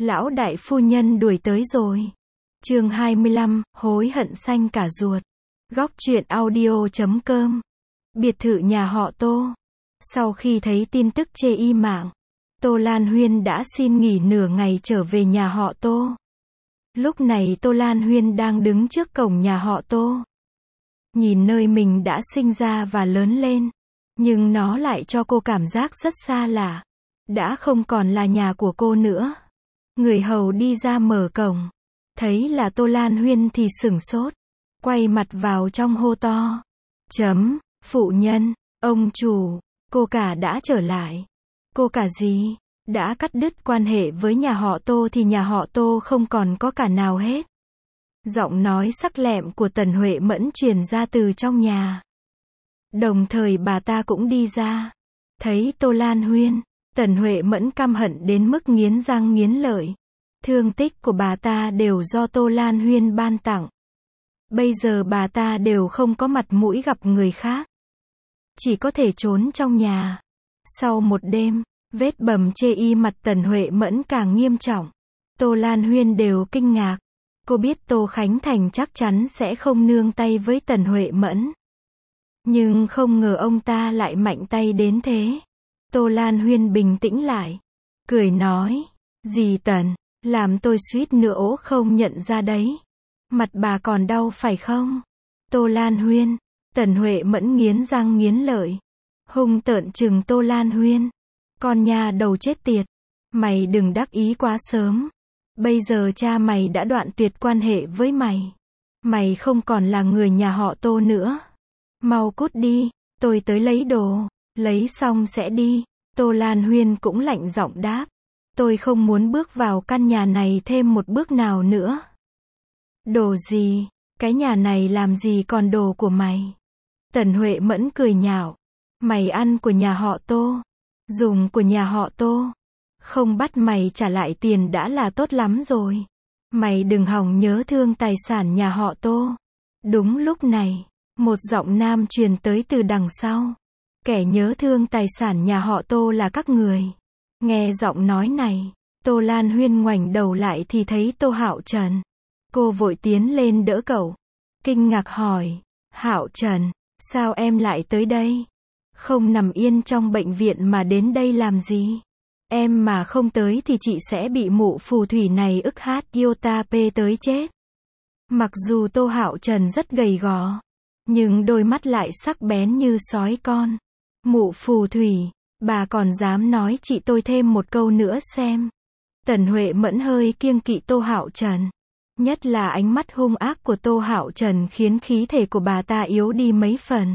Lão đại phu nhân đuổi tới rồi. Chương 25, hối hận xanh cả ruột. Góc truyện audio.com. Biệt thự nhà họ Tô. Sau khi thấy tin tức chê y mạng, Tô Lan Huyên đã xin nghỉ nửa ngày trở về nhà họ Tô. Lúc này Tô Lan Huyên đang đứng trước cổng nhà họ Tô. Nhìn nơi mình đã sinh ra và lớn lên, nhưng nó lại cho cô cảm giác rất xa lạ. Đã không còn là nhà của cô nữa. Người hầu đi ra mở cổng, thấy là Tô Lan Huyên thì sửng sốt, quay mặt vào trong hô to. Phụ nhân, ông chủ, cô cả đã trở lại. Cô cả gì? Đã cắt đứt quan hệ với nhà họ Tô thì nhà họ Tô không còn có cả nào hết. Giọng nói sắc lẹm của Tần Huệ Mẫn truyền ra từ trong nhà. Đồng thời bà ta cũng đi ra. Thấy Tô Lan Huyên, Tần Huệ Mẫn căm hận đến mức nghiến răng nghiến lợi. Thương tích của bà ta đều do Tô Lan Huyên ban tặng. Bây giờ bà ta đều không có mặt mũi gặp người khác. Chỉ có thể trốn trong nhà. Sau một đêm, vết bầm chê y mặt Tần Huệ Mẫn càng nghiêm trọng. Tô Lan Huyên đều kinh ngạc. Cô biết Tô Khánh Thành chắc chắn sẽ không nương tay với Tần Huệ Mẫn. Nhưng không ngờ ông ta lại mạnh tay đến thế. Tô Lan Huyên bình tĩnh lại, cười nói, dì Tần, làm tôi suýt nữa ố không nhận ra đấy. Mặt bà còn đau phải không? Tô Lan Huyên, Tần Huệ Mẫn nghiến răng nghiến lợi, hung tợn trừng Tô Lan Huyên. Con nhà đầu chết tiệt, mày đừng đắc ý quá sớm. Bây giờ cha mày đã đoạn tuyệt quan hệ với mày. Mày không còn là người nhà họ Tô nữa. Mau cút đi, tôi tới lấy đồ. Lấy xong sẽ đi. Tô Lan Huyên cũng lạnh giọng đáp. Tôi không muốn bước vào căn nhà này thêm một bước nào nữa. Đồ gì? Cái nhà này làm gì còn đồ của mày? Tần Huệ Mẫn cười nhạo. Mày ăn của nhà họ Tô, dùng của nhà họ Tô. Không bắt mày trả lại tiền đã là tốt lắm rồi. Mày đừng hòng nhớ thương tài sản nhà họ Tô. Đúng lúc này, một giọng nam truyền tới từ đằng sau. Kẻ nhớ thương tài sản nhà họ Tô là các người. Nghe giọng nói này, Tô Lan Huyên ngoảnh đầu lại thì thấy Tô Hạo Trần. Cô vội tiến lên đỡ cậu. Kinh ngạc hỏi, Hạo Trần, sao em lại tới đây? Không nằm yên trong bệnh viện mà đến đây làm gì? Em mà không tới thì chị sẽ bị mụ phù thủy này ức hát iota p tới chết. Mặc dù Tô Hạo Trần rất gầy gò, nhưng đôi mắt lại sắc bén như sói con. Mụ phù thủy, bà còn dám nói chị tôi thêm một câu nữa xem. Tần Huệ Mẫn hơi kiêng kỵ Tô Hạo Trần. Nhất là ánh mắt hung ác của Tô Hạo Trần khiến khí thể của bà ta yếu đi mấy phần.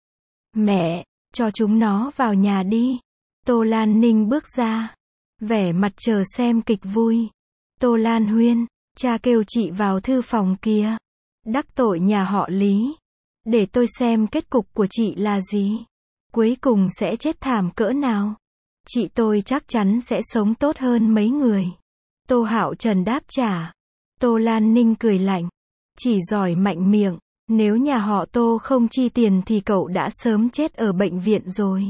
Mẹ, cho chúng nó vào nhà đi. Tô Lan Ninh bước ra, vẻ mặt chờ xem kịch vui. Tô Lan Huyên, cha kêu chị vào thư phòng kia. Đắc tội nhà họ Lý. Để tôi xem kết cục của chị là gì. Cuối cùng sẽ chết thảm cỡ nào. Chị tôi chắc chắn sẽ sống tốt hơn mấy người. Tô Hạo Trần đáp trả. Tô Lan Ninh cười lạnh. Chỉ giỏi mạnh miệng. Nếu nhà họ Tô không chi tiền thì cậu đã sớm chết ở bệnh viện rồi.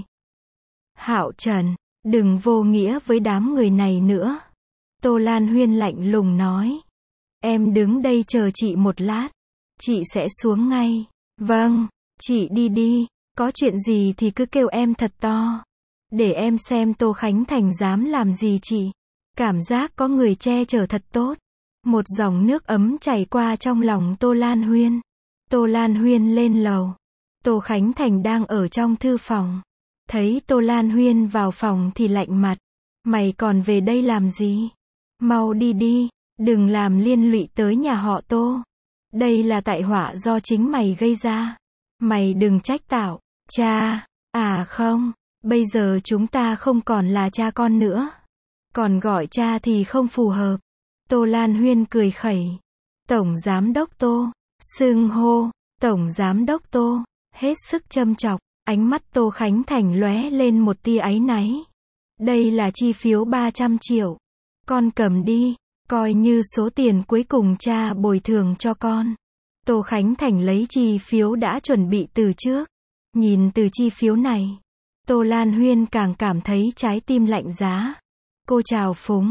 Hạo Trần, đừng vô nghĩa với đám người này nữa. Tô Lan Huyên lạnh lùng nói. Em đứng đây chờ chị một lát. Chị sẽ xuống ngay. Vâng, chị đi đi. Có chuyện gì thì cứ kêu em thật to. Để em xem Tô Khánh Thành dám làm gì chị. Cảm giác có người che chở thật tốt. Một dòng nước ấm chảy qua trong lòng Tô Lan Huyên. Tô Lan Huyên lên lầu. Tô Khánh Thành đang ở trong thư phòng. Thấy Tô Lan Huyên vào phòng thì lạnh mặt. Mày còn về đây làm gì? Mau đi đi, đừng làm liên lụy tới nhà họ Tô. Đây là tai họa do chính mày gây ra. Mày đừng trách tao. Cha, không, bây giờ chúng ta không còn là cha con nữa. Còn gọi cha thì không phù hợp. Tô Lan Huyên cười khẩy. Tổng Giám đốc Tô, xưng hô, Tổng Giám đốc Tô, hết sức châm chọc. Ánh mắt Tô Khánh Thành lóe lên một tia áy náy. Đây là chi phiếu 300 triệu. Con cầm đi, coi như số tiền cuối cùng cha bồi thường cho con. Tô Khánh Thành lấy chi phiếu đã chuẩn bị từ trước. Nhìn từ chi phiếu này, Tô Lan Huyên càng cảm thấy trái tim lạnh giá. Cô trào phúng,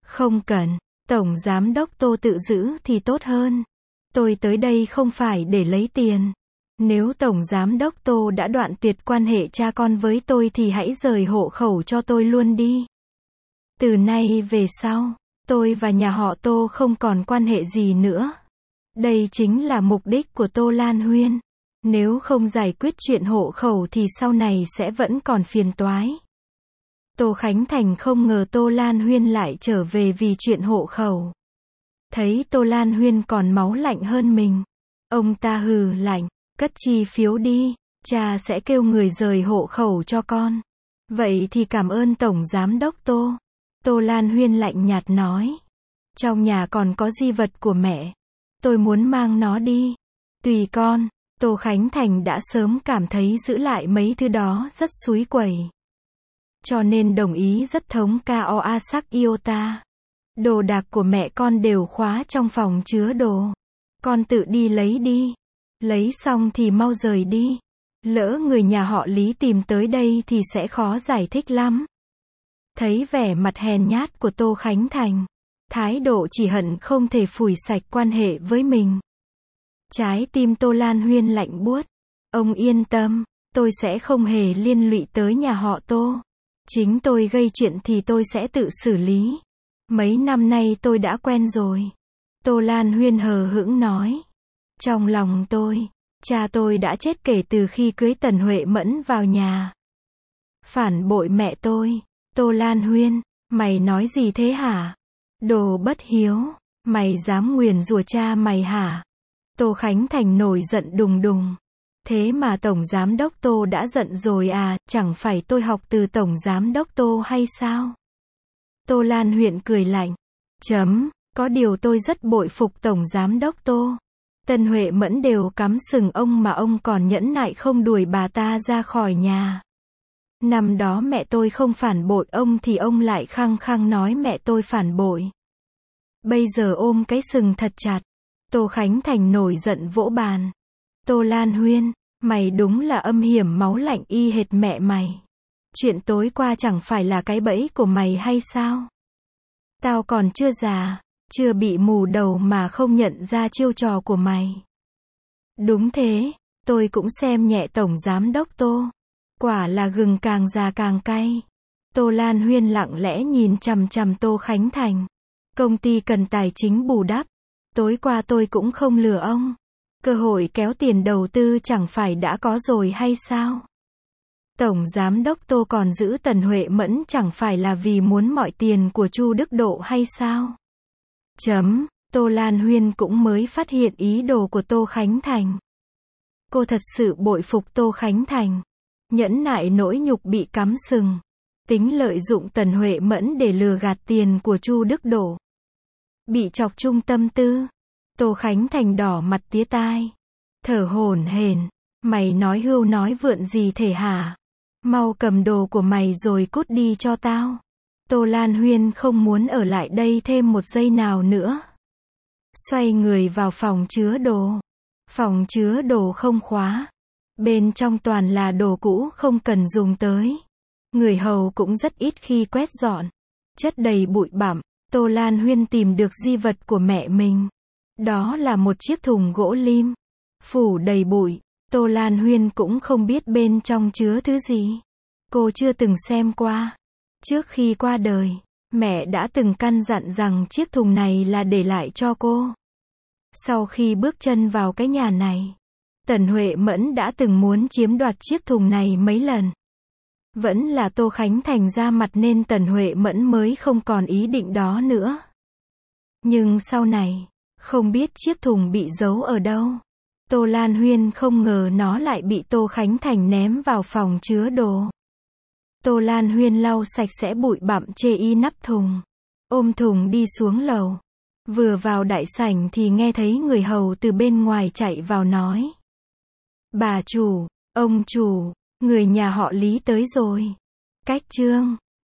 Không cần, Tổng Giám đốc Tô tự giữ thì tốt hơn. Tôi tới đây không phải để lấy tiền. Nếu Tổng Giám đốc Tô đã đoạn tuyệt quan hệ cha con với tôi thì hãy rời hộ khẩu cho tôi luôn đi. Từ nay về sau, tôi và nhà họ Tô không còn quan hệ gì nữa. Đây chính là mục đích của Tô Lan Huyên. Nếu không giải quyết chuyện hộ khẩu thì sau này sẽ vẫn còn phiền toái. Tô Khánh Thành không ngờ Tô Lan Huyên lại trở về vì chuyện hộ khẩu. Thấy Tô Lan Huyên còn máu lạnh hơn mình. Ông ta hừ lạnh, cất chi phiếu đi, cha sẽ kêu người rời hộ khẩu cho con. Vậy thì cảm ơn Tổng Giám đốc Tô. Tô Lan Huyên lạnh nhạt nói. Trong nhà còn có di vật của mẹ. Tôi muốn mang nó đi. Tùy con. Tô Khánh Thành đã sớm cảm thấy giữ lại mấy thứ đó rất xúi quẩy. Cho nên đồng ý rất thống Koa sắc Iota. Đồ đạc của mẹ con đều khóa trong phòng chứa đồ. Con tự đi lấy đi. Lấy xong thì mau rời đi. Lỡ người nhà họ Lý tìm tới đây thì sẽ khó giải thích lắm. Thấy vẻ mặt hèn nhát của Tô Khánh Thành. Thái độ chỉ hận không thể phủi sạch quan hệ với mình. Trái tim Tô Lan Huyên lạnh buốt. Ông yên tâm, tôi sẽ không hề liên lụy tới nhà họ Tô. Chính tôi gây chuyện thì tôi sẽ tự xử lý. Mấy năm nay tôi đã quen rồi. Tô Lan Huyên hờ hững nói. Trong lòng tôi, cha tôi đã chết kể từ khi cưới Tần Huệ Mẫn vào nhà. Phản bội mẹ tôi. Tô Lan Huyên, mày nói gì thế hả? Đồ bất hiếu, mày dám nguyền rủa cha mày hả? Tô Khánh Thành nổi giận đùng đùng. Thế mà Tổng Giám đốc Tô đã giận rồi à, chẳng phải tôi học từ Tổng Giám đốc Tô hay sao? Tô Lan Huyên cười lạnh. Có điều tôi rất bội phục Tổng Giám đốc Tô. Tần Huệ Mẫn đều cắm sừng ông mà ông còn nhẫn nại không đuổi bà ta ra khỏi nhà. Năm đó mẹ tôi không phản bội ông thì ông lại khăng khăng nói mẹ tôi phản bội. Bây giờ ôm cái sừng thật chặt. Tô Khánh Thành nổi giận vỗ bàn. Tô Lan Huyên, mày đúng là âm hiểm máu lạnh y hệt mẹ mày. Chuyện tối qua chẳng phải là cái bẫy của mày hay sao? Tao còn chưa già, chưa bị mù đầu mà không nhận ra chiêu trò của mày. Đúng thế, tôi cũng xem nhẹ Tổng Giám đốc Tô. Quả là gừng càng già càng cay. Tô Lan Huyên lặng lẽ nhìn chằm chằm Tô Khánh Thành. Công ty cần tài chính bù đắp. Tối qua tôi cũng không lừa ông. Cơ hội kéo tiền đầu tư chẳng phải đã có rồi hay sao? Tổng Giám đốc Tô còn giữ Tần Huệ Mẫn chẳng phải là vì muốn mọi tiền của Chu Đức Độ hay sao? Tô Lan Huyên cũng mới phát hiện ý đồ của Tô Khánh Thành. Cô thật sự bội phục Tô Khánh Thành. Nhẫn nại nỗi nhục bị cắm sừng. Tính lợi dụng Tần Huệ Mẫn để lừa gạt tiền của Chu Đức Độ. Bị chọc trung tâm tư. Tô Khánh Thành đỏ mặt tía tai. Thở hổn hển. Mày nói hưu nói vượn gì thể hả? Mau cầm đồ của mày rồi cút đi cho tao. Tô Lan Huyên không muốn ở lại đây thêm một giây nào nữa. Xoay người vào phòng chứa đồ. Phòng chứa đồ không khóa. Bên trong toàn là đồ cũ không cần dùng tới. Người hầu cũng rất ít khi quét dọn. Chất đầy bụi bặm. Tô Lan Huyên tìm được di vật của mẹ mình. Đó là một chiếc thùng gỗ lim. Phủ đầy bụi. Tô Lan Huyên cũng không biết bên trong chứa thứ gì. Cô chưa từng xem qua. Trước khi qua đời, mẹ đã từng căn dặn rằng chiếc thùng này là để lại cho cô. Sau khi bước chân vào cái nhà này, Tần Huệ Mẫn đã từng muốn chiếm đoạt chiếc thùng này mấy lần. Vẫn là Tô Khánh Thành ra mặt nên Tần Huệ Mẫn mới không còn ý định đó nữa. Nhưng sau này, không biết chiếc thùng bị giấu ở đâu. Tô Lan Huyên không ngờ nó lại bị Tô Khánh Thành ném vào phòng chứa đồ. Tô Lan Huyên lau sạch sẽ bụi bặm chê y nắp thùng. Ôm thùng đi xuống lầu. Vừa vào đại sảnh thì nghe thấy người hầu từ bên ngoài chạy vào nói. Bà chủ, ông chủ, người nhà họ Lý tới rồi. Cách Trương.